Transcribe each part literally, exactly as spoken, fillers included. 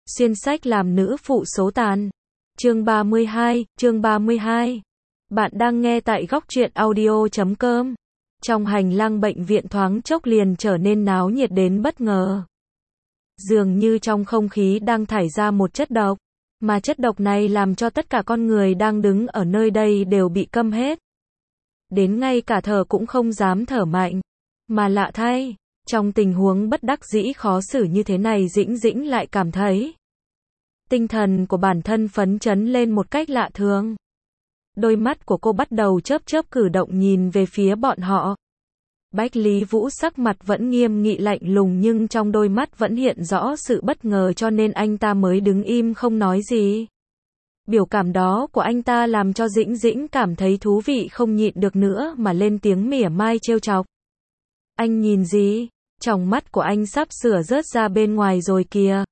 Xuyên sách làm nữ phụ số tàn. Chương ba mươi hai, chương ba mươi hai. Bạn đang nghe tại góc truyện audio chấm com. Trong hành lang bệnh viện thoáng chốc liền trở nên náo nhiệt đến bất ngờ. Dường như trong không khí đang thải ra một chất độc, mà chất độc này làm cho tất cả con người đang đứng ở nơi đây đều bị câm hết. Đến ngay cả thở cũng không dám thở mạnh. Mà lạ thay, trong tình huống bất đắc dĩ khó xử như thế này Dĩnh Dĩnh lại cảm thấy tinh thần của bản thân phấn chấn lên một cách lạ thường. Đôi mắt của cô bắt đầu chớp chớp cử động nhìn về phía bọn họ. Bách Lý Vũ sắc mặt vẫn nghiêm nghị lạnh lùng nhưng trong đôi mắt vẫn hiện rõ sự bất ngờ cho nên anh ta mới đứng im không nói gì. Biểu cảm đó của anh ta làm cho Dĩnh Dĩnh cảm thấy thú vị không nhịn được nữa mà lên tiếng mỉa mai trêu chọc. Anh nhìn gì? Tròng mắt của anh sắp sửa rớt ra bên ngoài rồi kìa.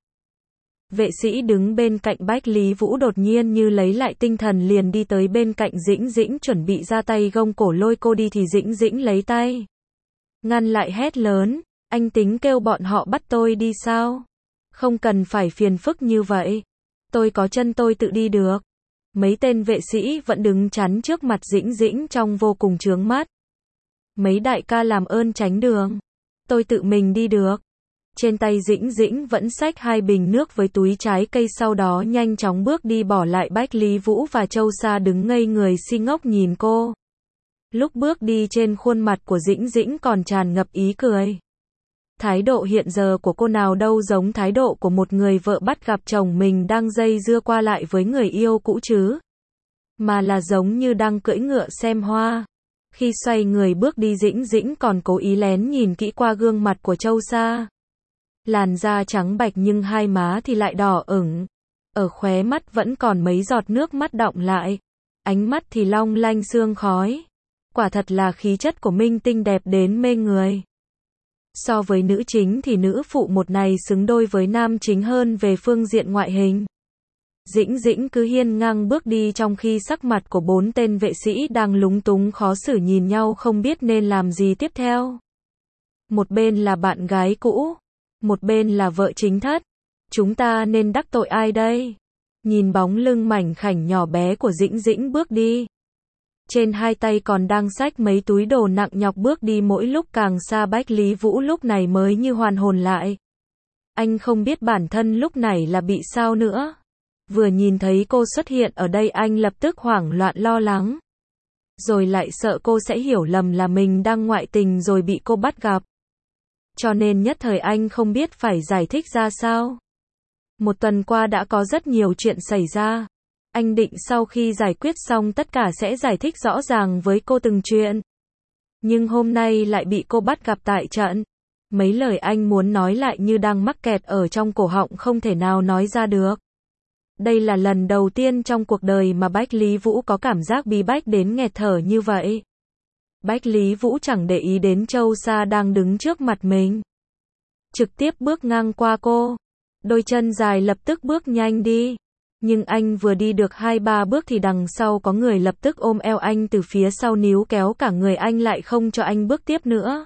Vệ sĩ đứng bên cạnh Bách Lý Vũ đột nhiên như lấy lại tinh thần liền đi tới bên cạnh Dĩnh Dĩnh chuẩn bị ra tay gông cổ lôi cô đi thì Dĩnh Dĩnh lấy tay ngăn lại hét lớn, anh tính kêu bọn họ bắt tôi đi sao? Không cần phải phiền phức như vậy. Tôi có chân tôi tự đi được. Mấy tên vệ sĩ vẫn đứng chắn trước mặt Dĩnh Dĩnh trong vô cùng chướng mắt. Mấy đại ca làm ơn tránh đường. Tôi tự mình đi được. Trên tay Dĩnh Dĩnh vẫn xách hai bình nước với túi trái cây sau đó nhanh chóng bước đi bỏ lại Bách Lý Vũ và Châu Sa đứng ngây người si ngốc nhìn cô. Lúc bước đi trên khuôn mặt của Dĩnh Dĩnh còn tràn ngập ý cười. Thái độ hiện giờ của cô nào đâu giống thái độ của một người vợ bắt gặp chồng mình đang dây dưa qua lại với người yêu cũ chứ. Mà là giống như đang cưỡi ngựa xem hoa. Khi xoay người bước đi Dĩnh Dĩnh còn cố ý lén nhìn kỹ qua gương mặt của Châu Sa. Làn da trắng bạch nhưng hai má thì lại đỏ ửng. Ở khóe mắt vẫn còn mấy giọt nước mắt đọng lại. Ánh mắt thì long lanh sương khói. Quả thật là khí chất của minh tinh đẹp đến mê người. So với nữ chính thì nữ phụ một này xứng đôi với nam chính hơn về phương diện ngoại hình. Dĩnh Dĩnh cứ hiên ngang bước đi trong khi sắc mặt của bốn tên vệ sĩ đang lúng túng khó xử nhìn nhau không biết nên làm gì tiếp theo. Một bên là bạn gái cũ, một bên là vợ chính thất. Chúng ta nên đắc tội ai đây? Nhìn bóng lưng mảnh khảnh nhỏ bé của Dĩnh Dĩnh bước đi. Trên hai tay còn đang xách mấy túi đồ nặng nhọc bước đi mỗi lúc càng xa Bách Lý Vũ lúc này mới như hoàn hồn lại. Anh không biết bản thân lúc này là bị sao nữa. Vừa nhìn thấy cô xuất hiện ở đây anh lập tức hoảng loạn lo lắng. Rồi lại sợ cô sẽ hiểu lầm là mình đang ngoại tình rồi bị cô bắt gặp. Cho nên nhất thời anh không biết phải giải thích ra sao. Một tuần qua đã có rất nhiều chuyện xảy ra. Anh định sau khi giải quyết xong tất cả sẽ giải thích rõ ràng với cô từng chuyện. Nhưng hôm nay lại bị cô bắt gặp tại trận. Mấy lời anh muốn nói lại như đang mắc kẹt ở trong cổ họng không thể nào nói ra được. Đây là lần đầu tiên trong cuộc đời mà Bách Lý Vũ có cảm giác bí bách đến nghẹt thở như vậy. Bách Lý Vũ chẳng để ý đến Châu Sa đang đứng trước mặt mình. Trực tiếp bước ngang qua cô. Đôi chân dài lập tức bước nhanh đi. Nhưng anh vừa đi được hai ba bước thì đằng sau có người lập tức ôm eo anh từ phía sau níu kéo cả người anh lại không cho anh bước tiếp nữa.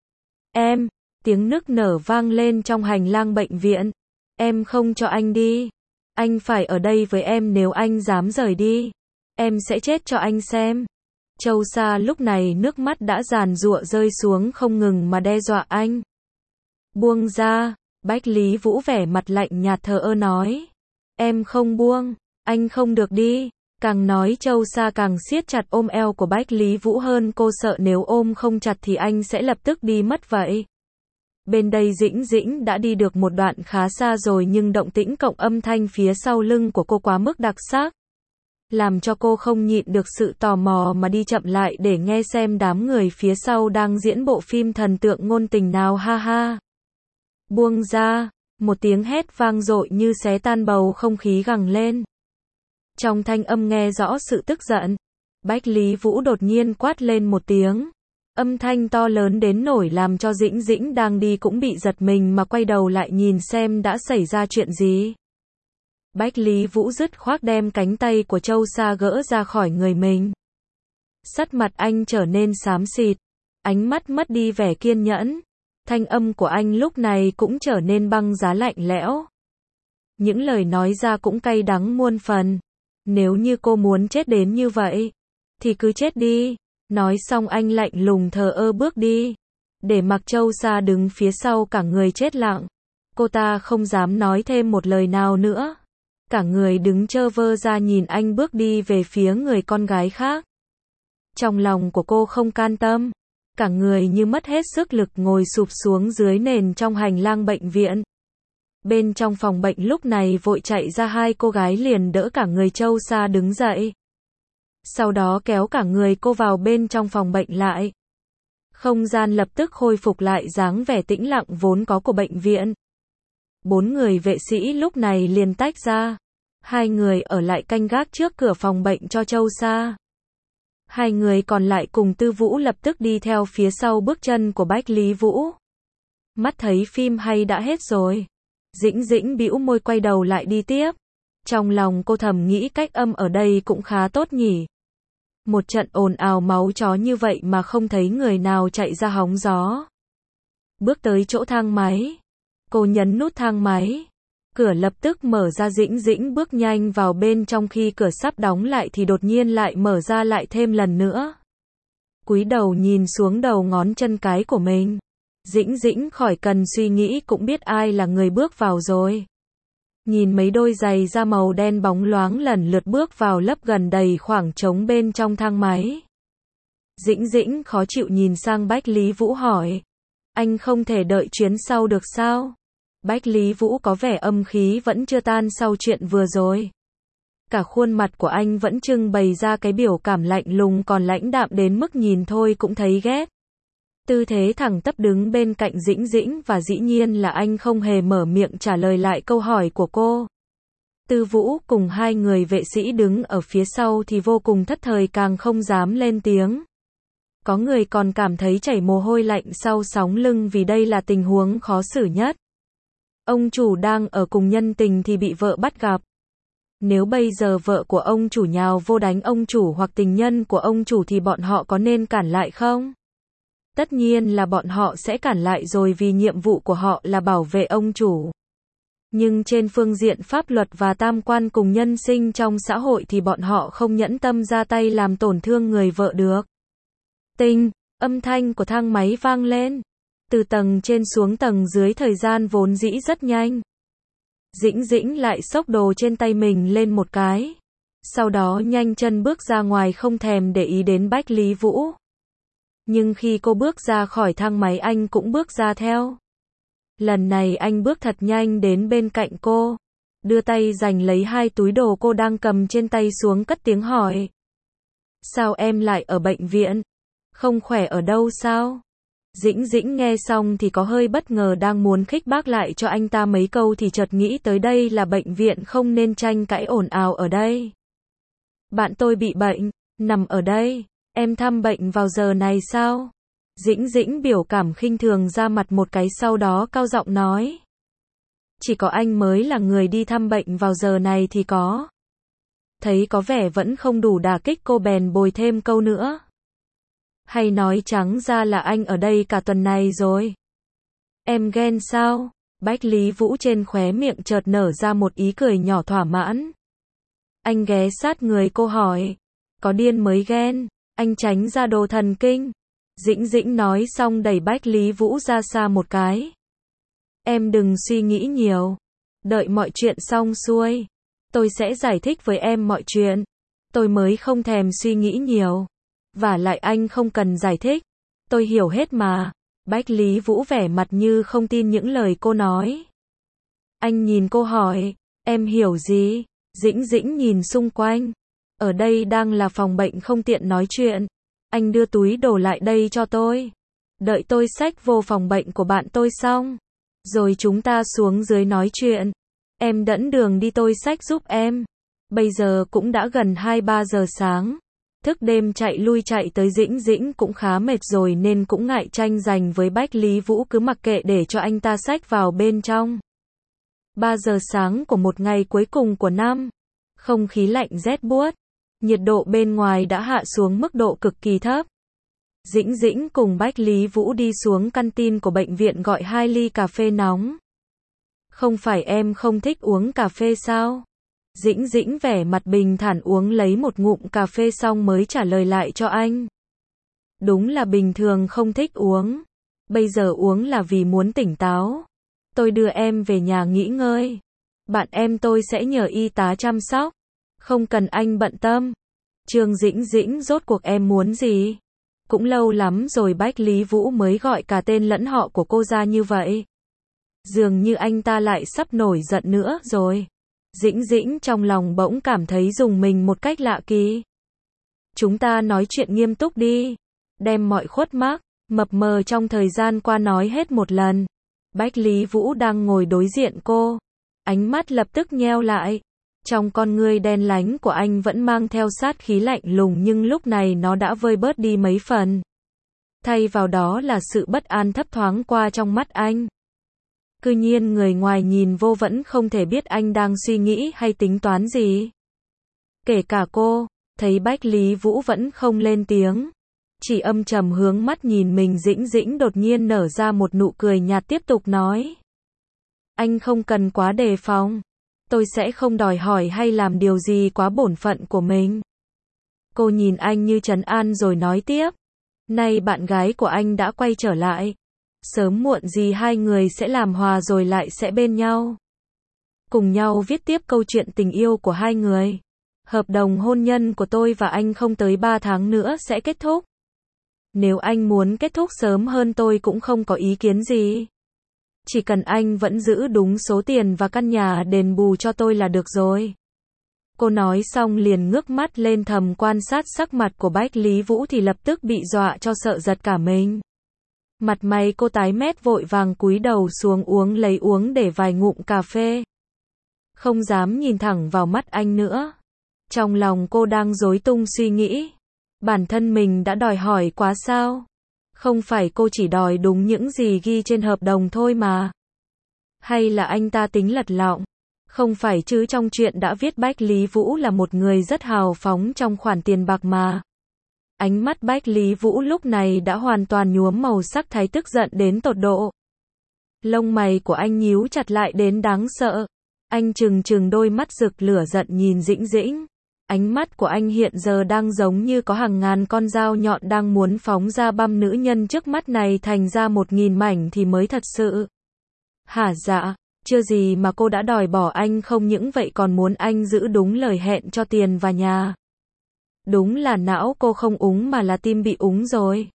Em, tiếng nức nở vang lên trong hành lang bệnh viện. Em không cho anh đi. Anh phải ở đây với em nếu anh dám rời đi. Em sẽ chết cho anh xem. Châu Sa lúc này nước mắt đã giàn giụa rơi xuống không ngừng mà đe dọa anh. Buông ra, Bách Lý Vũ vẻ mặt lạnh nhạt thờ ơ nói. Em không buông, anh không được đi. Càng nói Châu Sa càng siết chặt ôm eo của Bách Lý Vũ hơn cô sợ nếu ôm không chặt thì anh sẽ lập tức đi mất vậy. Bên đây Dĩnh Dĩnh đã đi được một đoạn khá xa rồi nhưng động tĩnh cộng âm thanh phía sau lưng của cô quá mức đặc sắc. Làm cho cô không nhịn được sự tò mò mà đi chậm lại để nghe xem đám người phía sau đang diễn bộ phim thần tượng ngôn tình nào ha ha. Buông ra, một tiếng hét vang dội như xé tan bầu không khí gằng lên. Trong thanh âm nghe rõ sự tức giận, Bách Lý Vũ đột nhiên quát lên một tiếng. Âm thanh to lớn đến nổi làm cho Dĩnh Dĩnh đang đi cũng bị giật mình mà quay đầu lại nhìn xem đã xảy ra chuyện gì. Bách Lý Vũ dứt khoát đem cánh tay của Châu Sa gỡ ra khỏi người mình. Sắc mặt anh trở nên xám xịt, ánh mắt mất đi vẻ kiên nhẫn. Thanh âm của anh lúc này cũng trở nên băng giá lạnh lẽo. Những lời nói ra cũng cay đắng muôn phần. Nếu như cô muốn chết đến như vậy, thì cứ chết đi. Nói xong anh lạnh lùng thờ ơ bước đi. Để mặc Châu Sa đứng phía sau cả người chết lặng. Cô ta không dám nói thêm một lời nào nữa. Cả người đứng trơ vơ ra nhìn anh bước đi về phía người con gái khác. Trong lòng của cô không can tâm. Cả người như mất hết sức lực ngồi sụp xuống dưới nền trong hành lang bệnh viện. Bên trong phòng bệnh lúc này vội chạy ra hai cô gái liền đỡ cả người Châu Sa đứng dậy. Sau đó kéo cả người cô vào bên trong phòng bệnh lại. Không gian lập tức khôi phục lại dáng vẻ tĩnh lặng vốn có của bệnh viện. Bốn người vệ sĩ lúc này liền tách ra. Hai người ở lại canh gác trước cửa phòng bệnh cho Châu Sa. Hai người còn lại cùng Tư Vũ lập tức đi theo phía sau bước chân của Bách Lý Vũ. Mắt thấy phim hay đã hết rồi. Dĩnh Dĩnh bĩu môi quay đầu lại đi tiếp. Trong lòng cô thầm nghĩ cách âm ở đây cũng khá tốt nhỉ. Một trận ồn ào máu chó như vậy mà không thấy người nào chạy ra hóng gió. Bước tới chỗ thang máy. Cô nhấn nút thang máy. Cửa lập tức mở ra. Dĩnh Dĩnh bước nhanh vào bên trong khi cửa sắp đóng lại thì đột nhiên lại mở ra lại thêm lần nữa. Cúi đầu nhìn xuống đầu ngón chân cái của mình. Dĩnh Dĩnh khỏi cần suy nghĩ cũng biết ai là người bước vào rồi. Nhìn mấy đôi giày da màu đen bóng loáng lần lượt bước vào lấp gần đầy khoảng trống bên trong thang máy. Dĩnh Dĩnh khó chịu nhìn sang Bách Lý Vũ hỏi. Anh không thể đợi chuyến sau được sao? Bách Lý Vũ có vẻ âm khí vẫn chưa tan sau chuyện vừa rồi. Cả khuôn mặt của anh vẫn trưng bày ra cái biểu cảm lạnh lùng còn lãnh đạm đến mức nhìn thôi cũng thấy ghét. Tư thế thẳng tắp đứng bên cạnh Dĩnh Dĩnh và dĩ nhiên là anh không hề mở miệng trả lời lại câu hỏi của cô. Tư Vũ cùng hai người vệ sĩ đứng ở phía sau thì vô cùng thất thời càng không dám lên tiếng. Có người còn cảm thấy chảy mồ hôi lạnh sau sóng lưng vì đây là tình huống khó xử nhất. Ông chủ đang ở cùng nhân tình thì bị vợ bắt gặp. Nếu bây giờ vợ của ông chủ nhào vô đánh ông chủ hoặc tình nhân của ông chủ thì bọn họ có nên cản lại không? Tất nhiên là bọn họ sẽ cản lại rồi vì nhiệm vụ của họ là bảo vệ ông chủ. Nhưng trên phương diện pháp luật và tam quan cùng nhân sinh trong xã hội thì bọn họ không nhẫn tâm ra tay làm tổn thương người vợ được. Tinh, âm thanh của thang máy vang lên. Từ tầng trên xuống tầng dưới thời gian vốn dĩ rất nhanh. Dĩnh Dĩnh lại xốc đồ trên tay mình lên một cái. Sau đó nhanh chân bước ra ngoài không thèm để ý đến Bách Lý Vũ. Nhưng khi cô bước ra khỏi thang máy anh cũng bước ra theo. Lần này anh bước thật nhanh đến bên cạnh cô. Đưa tay giành lấy hai túi đồ cô đang cầm trên tay xuống cất tiếng hỏi. Sao em lại ở bệnh viện? Không khỏe ở đâu sao? Dĩnh Dĩnh nghe xong thì có hơi bất ngờ đang muốn khích bác lại cho anh ta mấy câu thì chợt nghĩ tới đây là bệnh viện không nên tranh cãi ồn ào ở đây. Bạn tôi bị bệnh, nằm ở đây. Em thăm bệnh vào giờ này sao? Dĩnh Dĩnh biểu cảm khinh thường ra mặt một cái sau đó cao giọng nói. Chỉ có anh mới là người đi thăm bệnh vào giờ này thì có. Thấy có vẻ vẫn không đủ đả kích cô bèn bồi thêm câu nữa. Hay nói trắng ra là anh ở đây cả tuần này rồi. Em ghen sao? Bách Lý Vũ trên khóe miệng chợt nở ra một ý cười nhỏ thỏa mãn. Anh ghé sát người cô hỏi. Có điên mới ghen. Anh tránh ra đồ thần kinh. Dĩnh Dĩnh nói xong đẩy Bách Lý Vũ ra xa một cái. Em đừng suy nghĩ nhiều. Đợi mọi chuyện xong xuôi. Tôi sẽ giải thích với em mọi chuyện. Tôi mới không thèm suy nghĩ nhiều. Và lại anh không cần giải thích. Tôi hiểu hết mà. Bách Lý Vũ vẻ mặt như không tin những lời cô nói. Anh nhìn cô hỏi. Em hiểu gì? Dĩnh Dĩnh nhìn xung quanh. Ở đây đang là phòng bệnh không tiện nói chuyện. Anh đưa túi đồ lại đây cho tôi. Đợi tôi xách vô phòng bệnh của bạn tôi xong. Rồi chúng ta xuống dưới nói chuyện. Em dẫn đường đi tôi xách giúp em. Bây giờ cũng đã gần hai ba giờ sáng. Thức đêm chạy lui chạy tới Dĩnh Dĩnh cũng khá mệt rồi nên cũng ngại tranh giành với Bách Lý Vũ cứ mặc kệ để cho anh ta xách vào bên trong. ba giờ sáng của một ngày cuối cùng của năm. Không khí lạnh rét buốt. Nhiệt độ bên ngoài đã hạ xuống mức độ cực kỳ thấp. Dĩnh Dĩnh cùng Bách Lý Vũ đi xuống căn tin của bệnh viện gọi hai ly cà phê nóng. Không phải em không thích uống cà phê sao? Dĩnh Dĩnh vẻ mặt bình thản uống lấy một ngụm cà phê xong mới trả lời lại cho anh. Đúng là bình thường không thích uống. Bây giờ uống là vì muốn tỉnh táo. Tôi đưa em về nhà nghỉ ngơi. Bạn em tôi sẽ nhờ y tá chăm sóc. Không cần anh bận tâm. Trương Dĩnh Dĩnh, rốt cuộc em muốn gì? Cũng lâu lắm rồi Bách Lý Vũ mới gọi cả tên lẫn họ của cô ra như vậy. Dường như anh ta lại sắp nổi giận nữa rồi. Dĩnh Dĩnh trong lòng bỗng cảm thấy rùng mình một cách lạ kỳ. Chúng ta nói chuyện nghiêm túc đi. Đem mọi khuất mắc, mập mờ trong thời gian qua nói hết một lần. Bách Lý Vũ đang ngồi đối diện cô. Ánh mắt lập tức nheo lại. Trong con ngươi đen láy của anh vẫn mang theo sát khí lạnh lùng nhưng lúc này nó đã vơi bớt đi mấy phần. Thay vào đó là sự bất an thấp thoáng qua trong mắt anh. Cứ nhiên người ngoài nhìn vô vẫn không thể biết anh đang suy nghĩ hay tính toán gì. Kể cả cô, thấy Bách Lý Vũ vẫn không lên tiếng. Chỉ âm trầm hướng mắt nhìn mình. Dĩnh Dĩnh đột nhiên nở ra một nụ cười nhạt tiếp tục nói. Anh không cần quá đề phòng. Tôi sẽ không đòi hỏi hay làm điều gì quá bổn phận của mình. Cô nhìn anh như trấn an rồi nói tiếp. Nay bạn gái của anh đã quay trở lại. Sớm muộn gì hai người sẽ làm hòa rồi lại sẽ bên nhau. Cùng nhau viết tiếp câu chuyện tình yêu của hai người. Hợp đồng hôn nhân của tôi và anh không tới ba tháng nữa sẽ kết thúc. Nếu anh muốn kết thúc sớm hơn tôi cũng không có ý kiến gì. Chỉ cần anh vẫn giữ đúng số tiền và căn nhà đền bù cho tôi là được rồi. Cô nói xong liền ngước mắt lên thầm quan sát sắc mặt của Bách Lý Vũ thì lập tức bị dọa cho sợ giật cả mình. Mặt mày cô tái mét vội vàng cúi đầu xuống uống lấy uống để vài ngụm cà phê. Không dám nhìn thẳng vào mắt anh nữa. Trong lòng cô đang rối tung suy nghĩ. Bản thân mình đã đòi hỏi quá sao? Không phải cô chỉ đòi đúng những gì ghi trên hợp đồng thôi mà. Hay là anh ta tính lật lọng? Không phải chứ, trong chuyện đã viết Bách Lý Vũ là một người rất hào phóng trong khoản tiền bạc mà. Ánh mắt Bách Lý Vũ lúc này đã hoàn toàn nhuốm màu sắc thái tức giận đến tột độ. Lông mày của anh nhíu chặt lại đến đáng sợ. Anh trừng trừng đôi mắt rực lửa giận nhìn Dĩnh Dĩnh. Ánh mắt của anh hiện giờ đang giống như có hàng ngàn con dao nhọn đang muốn phóng ra băm nữ nhân trước mắt này thành ra một nghìn mảnh thì mới thật sự. Hả dạ, chưa gì mà cô đã đòi bỏ anh, không những vậy còn muốn anh giữ đúng lời hẹn cho tiền và nhà. Đúng là não cô không úng mà là tim bị úng rồi.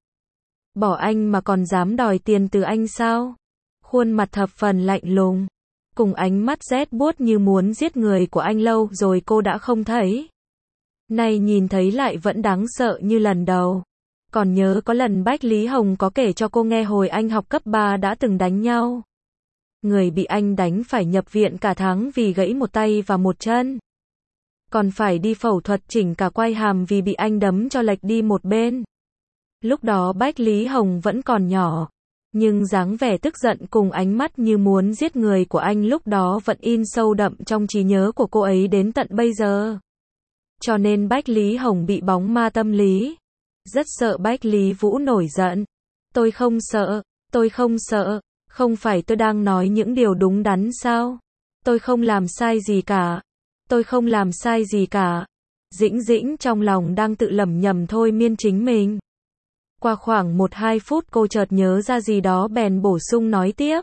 Bỏ anh mà còn dám đòi tiền từ anh sao? Khuôn mặt thập phần lạnh lùng, cùng ánh mắt rét buốt như muốn giết người của anh lâu rồi cô đã không thấy. Nay nhìn thấy lại vẫn đáng sợ như lần đầu. Còn nhớ có lần Bách Lý Hồng có kể cho cô nghe hồi anh học cấp ba đã từng đánh nhau. Người bị anh đánh phải nhập viện cả tháng vì gãy một tay và một chân. Còn phải đi phẫu thuật chỉnh cả quai hàm vì bị anh đấm cho lệch đi một bên. Lúc đó Bách Lý Hồng vẫn còn nhỏ. Nhưng dáng vẻ tức giận cùng ánh mắt như muốn giết người của anh lúc đó vẫn in sâu đậm trong trí nhớ của cô ấy đến tận bây giờ. Cho nên Bách Lý Hồng bị bóng ma tâm lý. Rất sợ Bách Lý Vũ nổi giận. Tôi không sợ, tôi không sợ, không phải tôi đang nói những điều đúng đắn sao? Tôi không làm sai gì cả. Tôi không làm sai gì cả. Dĩnh Dĩnh trong lòng đang tự lẩm nhẩm thôi miên chính mình. Qua khoảng một hai phút cô chợt nhớ ra gì đó bèn bổ sung nói tiếp.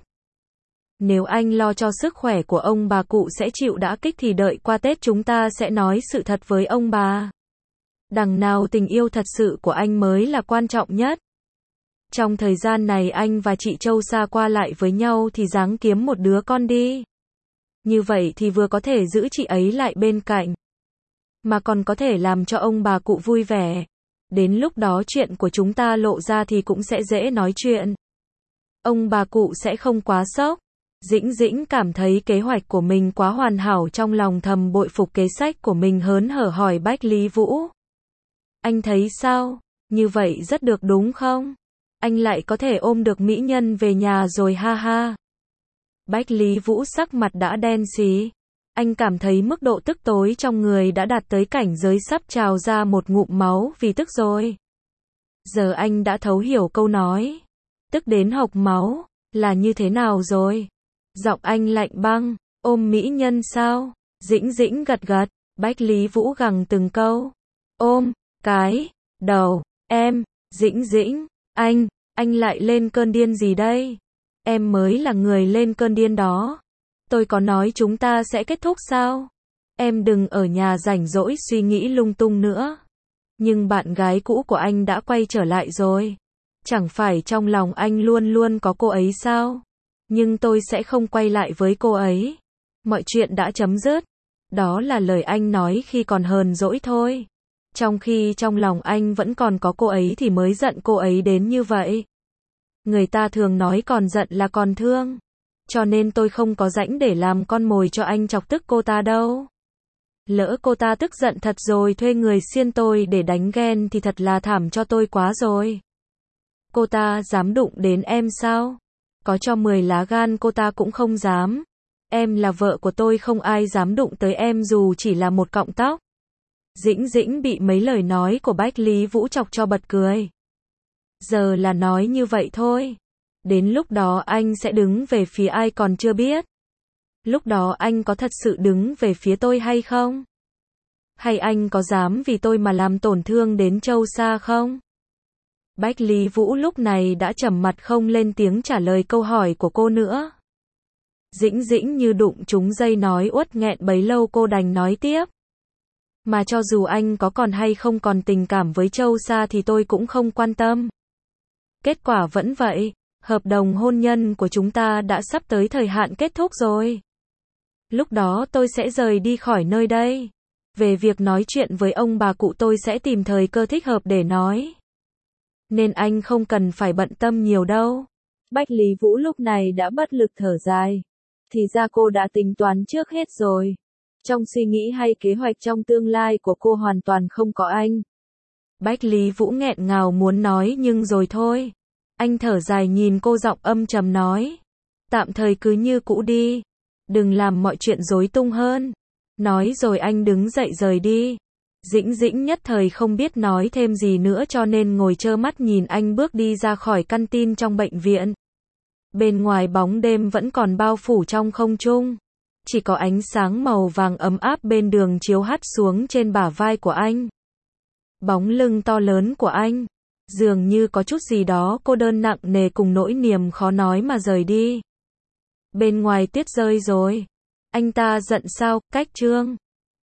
Nếu anh lo cho sức khỏe của ông bà cụ sẽ chịu đả kích thì đợi qua Tết chúng ta sẽ nói sự thật với ông bà. Đằng nào tình yêu thật sự của anh mới là quan trọng nhất. Trong thời gian này anh và chị Châu xa qua lại với nhau thì ráng kiếm một đứa con đi. Như vậy thì vừa có thể giữ chị ấy lại bên cạnh, mà còn có thể làm cho ông bà cụ vui vẻ. Đến lúc đó chuyện của chúng ta lộ ra thì cũng sẽ dễ nói chuyện. Ông bà cụ sẽ không quá sốc. Dĩnh Dĩnh cảm thấy kế hoạch của mình quá hoàn hảo, trong lòng thầm bội phục kế sách của mình, hớn hở hỏi Bách Lý Vũ. Anh thấy sao? Như vậy rất được đúng không? Anh lại có thể ôm được mỹ nhân về nhà rồi ha ha. Bách Lý Vũ sắc mặt đã đen xì. Anh cảm thấy mức độ tức tối trong người đã đạt tới cảnh giới sắp trào ra một ngụm máu vì tức rồi. Giờ anh đã thấu hiểu câu nói tức đến hộc máu là như thế nào rồi. Giọng anh lạnh băng, ôm mỹ nhân sao? Dĩnh dĩnh gật gật, Bách Lý Vũ gằn từng câu. Ôm, cái, đầu, em, Dĩnh dĩnh, anh, anh lại lên cơn điên gì đây? Em mới là người lên cơn điên đó. Tôi có nói chúng ta sẽ kết thúc sao? Em đừng ở nhà rảnh rỗi suy nghĩ lung tung nữa. Nhưng bạn gái cũ của anh đã quay trở lại rồi. Chẳng phải trong lòng anh luôn luôn có cô ấy sao? Nhưng tôi sẽ không quay lại với cô ấy. Mọi chuyện đã chấm dứt. Đó là lời anh nói khi còn hờn dỗi thôi. Trong khi trong lòng anh vẫn còn có cô ấy thì mới giận cô ấy đến như vậy. Người ta thường nói còn giận là còn thương. Cho nên tôi không có rãnh để làm con mồi cho anh chọc tức cô ta đâu. Lỡ cô ta tức giận thật rồi thuê người xiên tôi để đánh ghen thì thật là thảm cho tôi quá rồi. Cô ta dám đụng đến em sao? Có cho mười lá gan cô ta cũng không dám. Em là vợ của tôi, không ai dám đụng tới em dù chỉ là một cọng tóc. Dĩnh dĩnh bị mấy lời nói của Bách Lý Vũ chọc cho bật cười. Giờ là nói như vậy thôi. Đến lúc đó anh sẽ đứng về phía ai còn chưa biết. Lúc đó anh có thật sự đứng về phía tôi hay không? Hay anh có dám vì tôi mà làm tổn thương đến Châu Sa không? Bách Lý Vũ lúc này đã trầm mặt không lên tiếng trả lời câu hỏi của cô nữa. Dĩnh dĩnh như đụng trúng dây nói uất nghẹn bấy lâu cô đành nói tiếp. Mà cho dù anh có còn hay không còn tình cảm với Châu Sa thì tôi cũng không quan tâm. Kết quả vẫn vậy, hợp đồng hôn nhân của chúng ta đã sắp tới thời hạn kết thúc rồi. Lúc đó tôi sẽ rời đi khỏi nơi đây. Về việc nói chuyện với ông bà cụ tôi sẽ tìm thời cơ thích hợp để nói. Nên anh không cần phải bận tâm nhiều đâu. Bách Lý Vũ lúc này đã bất lực thở dài. Thì ra cô đã tính toán trước hết rồi. Trong suy nghĩ hay kế hoạch trong tương lai của cô hoàn toàn không có anh. Bách Lý Vũ nghẹn ngào muốn nói nhưng rồi thôi. Anh thở dài nhìn cô, giọng âm trầm nói. Tạm thời cứ như cũ đi. Đừng làm mọi chuyện rối tung hơn. Nói rồi anh đứng dậy rời đi. Dĩnh dĩnh nhất thời không biết nói thêm gì nữa cho nên ngồi trơ mắt nhìn anh bước đi ra khỏi căn tin trong bệnh viện. Bên ngoài bóng đêm vẫn còn bao phủ trong không trung. Chỉ có ánh sáng màu vàng ấm áp bên đường chiếu hắt xuống trên bả vai của anh. Bóng lưng to lớn của anh. Dường như có chút gì đó cô đơn nặng nề cùng nỗi niềm khó nói mà rời đi. Bên ngoài tuyết rơi rồi. Anh ta giận sao, cách Trương.